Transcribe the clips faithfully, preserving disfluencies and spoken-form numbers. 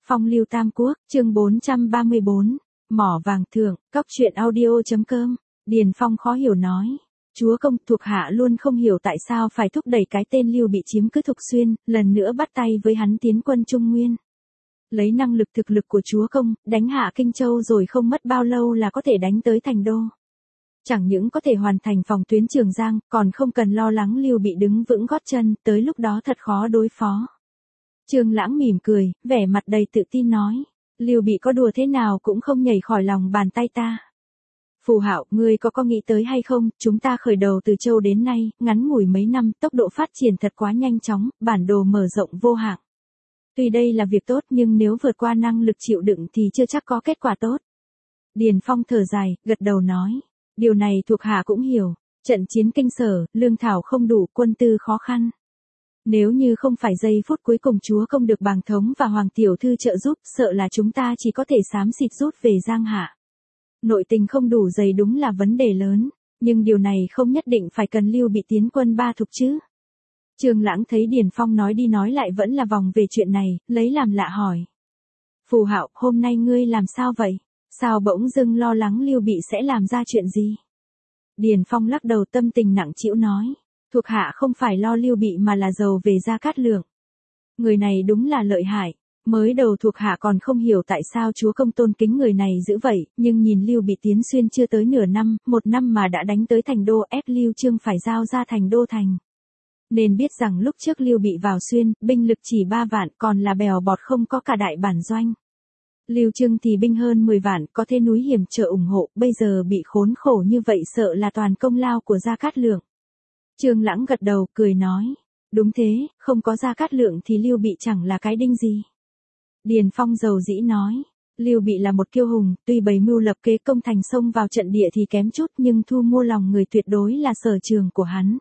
Phong lưu tam quốc, chương bốn trăm ba mươi bốn, mỏ vàng thượng, cóc truyện audio.com, Điền Phong khó hiểu nói. Chúa công, thuộc hạ luôn không hiểu tại sao phải thúc đẩy cái tên Lưu Bị chiếm cứ Thục Xuyên, lần nữa bắt tay với hắn tiến quân Trung Nguyên. Lấy năng lực thực lực của chúa công, đánh hạ Kinh Châu rồi không mất bao lâu là có thể đánh tới thành đô. Chẳng những có thể hoàn thành phòng tuyến Trường Giang, còn không cần lo lắng Lưu Bị đứng vững gót chân, tới lúc đó thật khó đối phó. Trương Lãng mỉm cười, vẻ mặt đầy tự tin nói, Lưu Bị có đùa thế nào cũng không nhảy khỏi lòng bàn tay ta. Phù Hạo, ngươi có có nghĩ tới hay không, chúng ta khởi đầu từ Châu đến nay, ngắn ngủi mấy năm, tốc độ phát triển thật quá nhanh chóng, bản đồ mở rộng vô hạn. Tuy đây là việc tốt nhưng nếu vượt qua năng lực chịu đựng thì chưa chắc có kết quả tốt. Điền Phong thở dài, gật đầu nói, điều này thuộc hạ cũng hiểu, trận chiến Kinh Sở, lương thảo không đủ, quân tư khó khăn. Nếu như không phải giây phút cuối cùng chúa công được bàng thống và hoàng tiểu thư trợ giúp, sợ là chúng ta chỉ có thể xám xịt rút về Giang Hạ. Nội tình không đủ dày đúng là vấn đề lớn, nhưng điều này không nhất định phải cần Lưu Bị tiến quân ba thục chứ. Trương Lãng thấy Điền Phong nói đi nói lại vẫn là vòng về chuyện này, lấy làm lạ hỏi. Phù Hạo, hôm nay ngươi làm sao vậy? Sao bỗng dưng lo lắng Lưu Bị sẽ làm ra chuyện gì? Điền Phong lắc đầu tâm tình nặng trĩu nói, thuộc hạ không phải lo Lưu Bị mà là giàu về Gia Cát Lượng. Người này đúng là lợi hại, mới đầu thuộc hạ còn không hiểu tại sao chúa công tôn kính người này dữ vậy, nhưng nhìn Lưu Bị tiến xuyên chưa tới nửa năm, một năm mà đã đánh tới thành đô, ép Lưu Chương phải giao ra thành đô thành. Nên biết rằng lúc trước Lưu Bị vào xuyên, binh lực chỉ ba vạn, còn là bèo bọt không có cả đại bản doanh. Lưu Chương thì binh hơn mười vạn, có thế núi hiểm trở ủng hộ, bây giờ bị khốn khổ như vậy sợ là toàn công lao của Gia Cát Lượng. Trương Lãng gật đầu, cười nói, đúng thế, không có Gia Cát Lượng thì Lưu Bị chẳng là cái đinh gì. Điền Phong dầu dĩ nói, Lưu Bị là một kiêu hùng, tuy bày mưu lập kế công thành xông vào trận địa thì kém chút nhưng thu mua lòng người tuyệt đối là sở trường của hắn.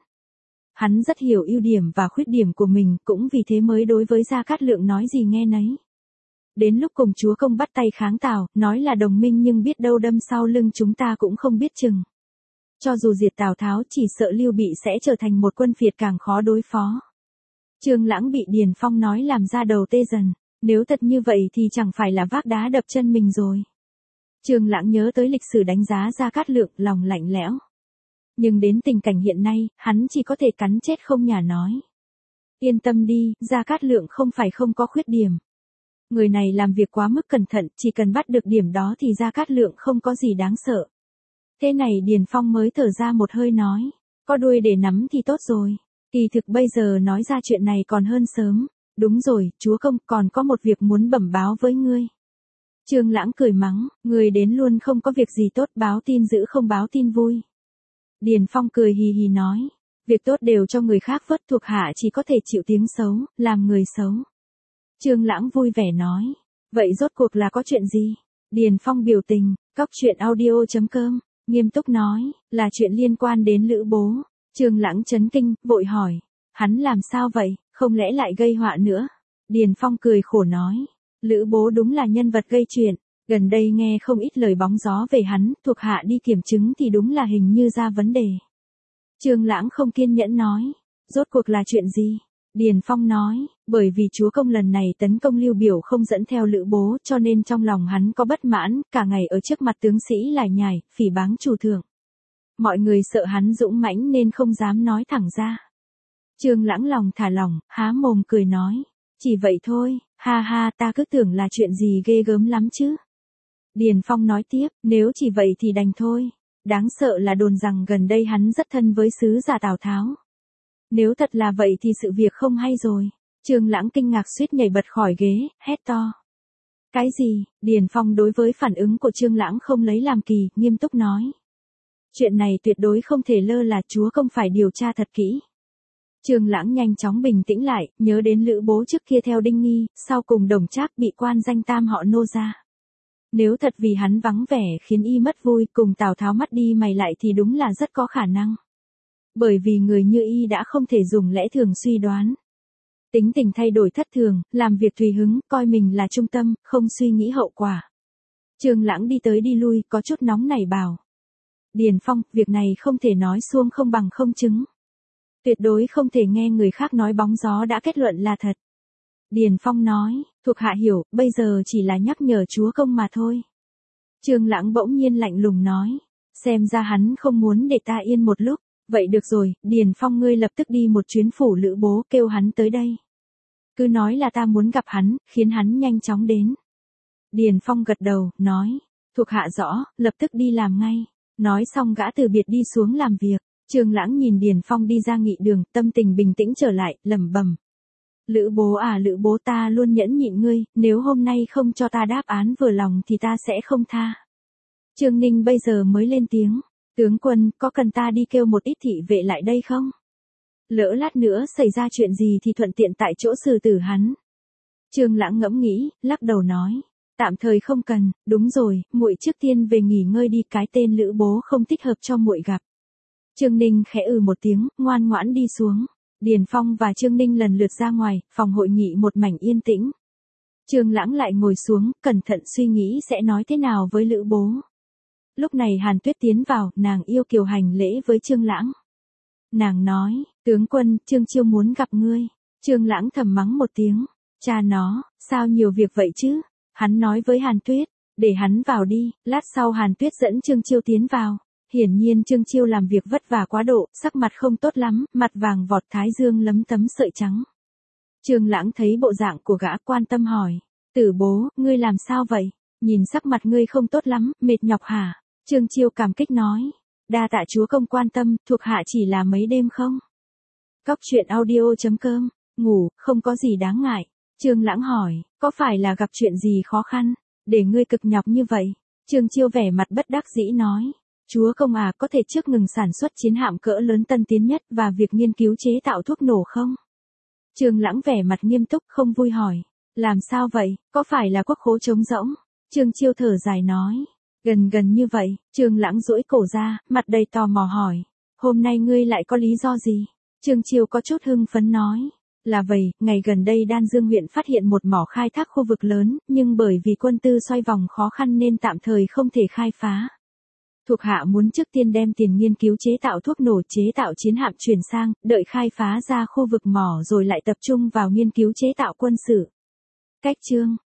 Hắn rất hiểu ưu điểm và khuyết điểm của mình, cũng vì thế mới đối với Gia Cát Lượng nói gì nghe nấy. Đến lúc cùng chúa công bắt tay kháng Tào, nói là đồng minh nhưng biết đâu đâm sau lưng chúng ta cũng không biết chừng. Cho dù diệt Tào Tháo chỉ sợ Lưu Bị sẽ trở thành một quân phiệt càng khó đối phó. Trương Lãng bị Điền Phong nói làm ra đầu tê dần, nếu thật như vậy thì chẳng phải là vác đá đập chân mình rồi. Trương Lãng nhớ tới lịch sử đánh giá Gia Cát Lượng, lòng lạnh lẽo. Nhưng đến tình cảnh hiện nay, hắn chỉ có thể cắn chết không nhả nói. Yên tâm đi, Gia Cát Lượng không phải không có khuyết điểm. Người này làm việc quá mức cẩn thận, chỉ cần bắt được điểm đó thì Gia Cát Lượng không có gì đáng sợ. Thế này Điền Phong mới thở ra một hơi nói, có đuôi để nắm thì tốt rồi. Kỳ thực bây giờ nói ra chuyện này còn hơn sớm. Đúng rồi, chúa công, còn có một việc muốn bẩm báo với ngươi. Trương Lãng cười mắng, ngươi đến luôn không có việc gì tốt, báo tin dữ không báo tin vui. Điền Phong cười hì hì nói, việc tốt đều cho người khác vớt, thuộc hạ chỉ có thể chịu tiếng xấu, làm người xấu. Trương Lãng vui vẻ nói, vậy rốt cuộc là có chuyện gì? Điền Phong biểu tình, cóc truyện audio.com, nghiêm túc nói, là chuyện liên quan đến Lữ Bố. Trương Lãng chấn kinh, vội hỏi, hắn làm sao vậy, không lẽ lại gây họa nữa? Điền Phong cười khổ nói, Lữ Bố đúng là nhân vật gây chuyện, gần đây nghe không ít lời bóng gió về hắn, thuộc hạ đi kiểm chứng thì đúng là hình như ra vấn đề. Trương Lãng không kiên nhẫn nói, rốt cuộc là chuyện gì? Điền Phong nói, bởi vì chúa công lần này tấn công Lưu Biểu không dẫn theo Lữ Bố cho nên trong lòng hắn có bất mãn, cả ngày ở trước mặt tướng sĩ lải nhải, phỉ báng chủ thượng. Mọi người sợ hắn dũng mãnh nên không dám nói thẳng ra. Trương Lãng lòng thả lỏng, há mồm cười nói, chỉ vậy thôi, ha ha, ta cứ tưởng là chuyện gì ghê gớm lắm chứ. Điền Phong nói tiếp, nếu chỉ vậy thì đành thôi, đáng sợ là đồn rằng gần đây hắn rất thân với sứ giả Tào Tháo. Nếu thật là vậy thì sự việc không hay rồi. Trương Lãng kinh ngạc suýt nhảy bật khỏi ghế, hét to. Cái gì? Điền Phong đối với phản ứng của Trương Lãng không lấy làm kỳ, nghiêm túc nói. Chuyện này tuyệt đối không thể lơ là, chúa công phải điều tra thật kỹ. Trương Lãng nhanh chóng bình tĩnh lại, nhớ đến Lữ Bố trước kia theo Đinh Nghi, sau cùng Đồng Trác bị quan danh tam họ nô ra. Nếu thật vì hắn vắng vẻ khiến y mất vui, cùng Tào Tháo mắt đi mày lại thì đúng là rất có khả năng. Bởi vì người như y đã không thể dùng lẽ thường suy đoán. Tính tình thay đổi thất thường, làm việc tùy hứng, coi mình là trung tâm, không suy nghĩ hậu quả. Trương Lãng đi tới đi lui, có chút nóng nảy bảo. Điền Phong, việc này không thể nói suông không bằng không chứng. Tuyệt đối không thể nghe người khác nói bóng gió đã kết luận là thật. Điền Phong nói, Thuộc hạ hiểu, bây giờ chỉ là nhắc nhở chúa công mà thôi. Trương Lãng bỗng nhiên lạnh lùng nói. Xem ra hắn không muốn để ta yên một lúc. Vậy được rồi, Điền Phong ngươi lập tức đi một chuyến phủ Lữ Bố kêu hắn tới đây. Cứ nói là ta muốn gặp hắn, khiến hắn nhanh chóng đến. Điền Phong gật đầu, nói. Thuộc hạ rõ, lập tức đi làm ngay. Nói xong gã từ biệt đi xuống làm việc. Trương Lãng nhìn Điền Phong đi ra nghị đường, tâm tình bình tĩnh trở lại, lẩm bẩm. Lữ Bố à Lữ Bố, ta luôn nhẫn nhịn ngươi, nếu hôm nay không cho ta đáp án vừa lòng thì ta sẽ không tha. Trương Ninh bây giờ mới lên tiếng. Tướng quân, có cần ta đi kêu một ít thị vệ lại đây không? Lỡ lát nữa xảy ra chuyện gì thì thuận tiện tại chỗ xử tử hắn. Trương Lãng ngẫm nghĩ, lắc đầu nói. Tạm thời không cần, đúng rồi, muội trước tiên về nghỉ ngơi đi, cái tên Lữ Bố không thích hợp cho muội gặp. Trương Ninh khẽ ừ một tiếng, ngoan ngoãn đi xuống. Điền Phong và Trương Ninh lần lượt ra ngoài, phòng hội nghị một mảnh yên tĩnh. Trương Lãng lại ngồi xuống, cẩn thận suy nghĩ sẽ nói thế nào với Lữ Bố. Lúc này Hàn Tuyết tiến vào, nàng yêu kiều hành lễ với Trương Lãng. Nàng nói, tướng quân, Trương Chiêu muốn gặp ngươi. Trương Lãng thầm mắng một tiếng. Cha nó, sao nhiều việc vậy chứ? Hắn nói với Hàn Tuyết, để hắn vào đi. Lát sau Hàn Tuyết dẫn Trương Chiêu tiến vào. Hiển nhiên Trương Chiêu làm việc vất vả quá độ, sắc mặt không tốt lắm, mặt vàng vọt thái dương lấm tấm sợi trắng. Trương Lãng thấy bộ dạng của gã quan tâm hỏi. Tử Bố, ngươi làm sao vậy? Nhìn sắc mặt ngươi không tốt lắm, mệt nhọc hả? Trương Chiêu cảm kích nói. Đa tạ chúa công quan tâm, thuộc hạ chỉ là mấy đêm không? Cóc truyện audio chấm com, ngủ, không có gì đáng ngại. Trương Lãng hỏi, có phải là gặp chuyện gì khó khăn, để ngươi cực nhọc như vậy? Trương Chiêu vẻ mặt bất đắc dĩ nói. Chúa công à, có thể trước ngừng sản xuất chiến hạm cỡ lớn tân tiến nhất và việc nghiên cứu chế tạo thuốc nổ không? Trương Lãng vẻ mặt nghiêm túc không vui hỏi. Làm sao vậy, có phải là quốc khố trống rỗng? Trương Chiêu thở dài nói. Gần gần như vậy, Trương Lãng duỗi cổ ra, mặt đầy tò mò hỏi. Hôm nay ngươi lại có lý do gì? Trương Chiêu có chút hưng phấn nói. Là vậy, ngày gần đây Đan Dương huyện phát hiện một mỏ khai thác khu vực lớn, nhưng bởi vì quân tư xoay vòng khó khăn nên tạm thời không thể khai phá. Thuộc hạ muốn trước tiên đem tiền nghiên cứu chế tạo thuốc nổ, chế tạo chiến hạm chuyển sang, đợi khai phá ra khu vực mỏ rồi lại tập trung vào nghiên cứu chế tạo quân sự. Cách chương